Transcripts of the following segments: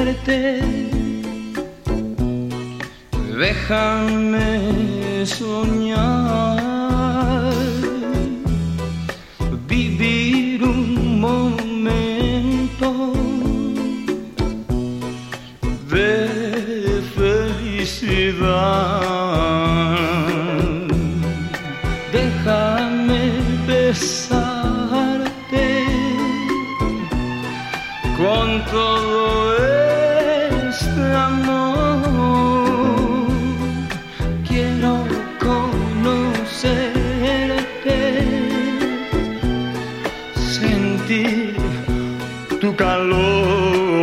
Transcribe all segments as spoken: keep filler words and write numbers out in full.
verte. Déjame soñar, vivir un momento de felicidad. Déjame besarte con todo este amor. Quiero conocerte, sentir tu calor.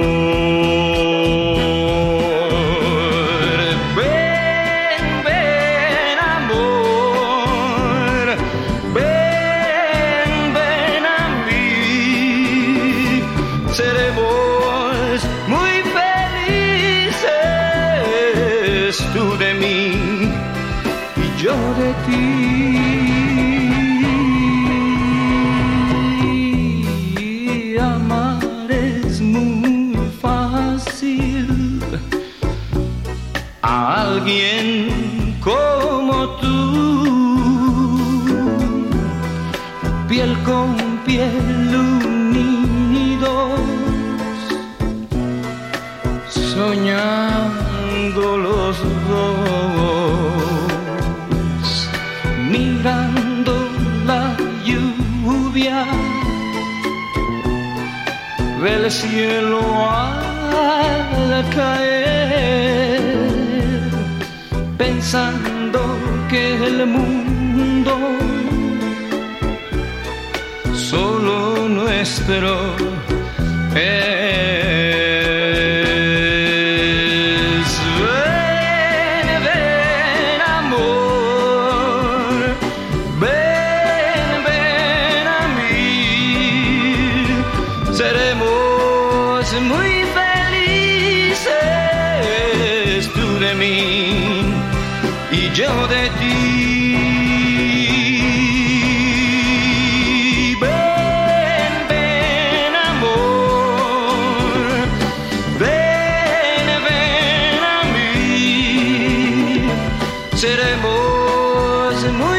Ven, ven, amor, ven, ven a mí. Seremos muy felices, tú de mí y yo de ti. Amar es muy fácil a alguien como tú, piel con piel unidos, soñando los dos, mirando la lluvia del cielo al caer, pensando que el mundo solo nuestro es. Ven, ven, amor, ven, ven a mí. Seremos muy felices, tú de mí y yo de ti. Ven, ven, amor, ven, ven a mí. Seremos muy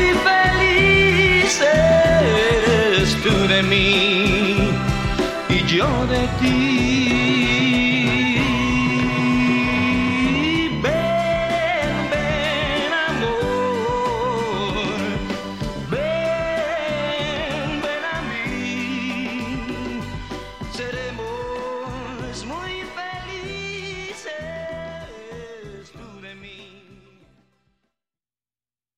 felices, tú de mí y yo de ti.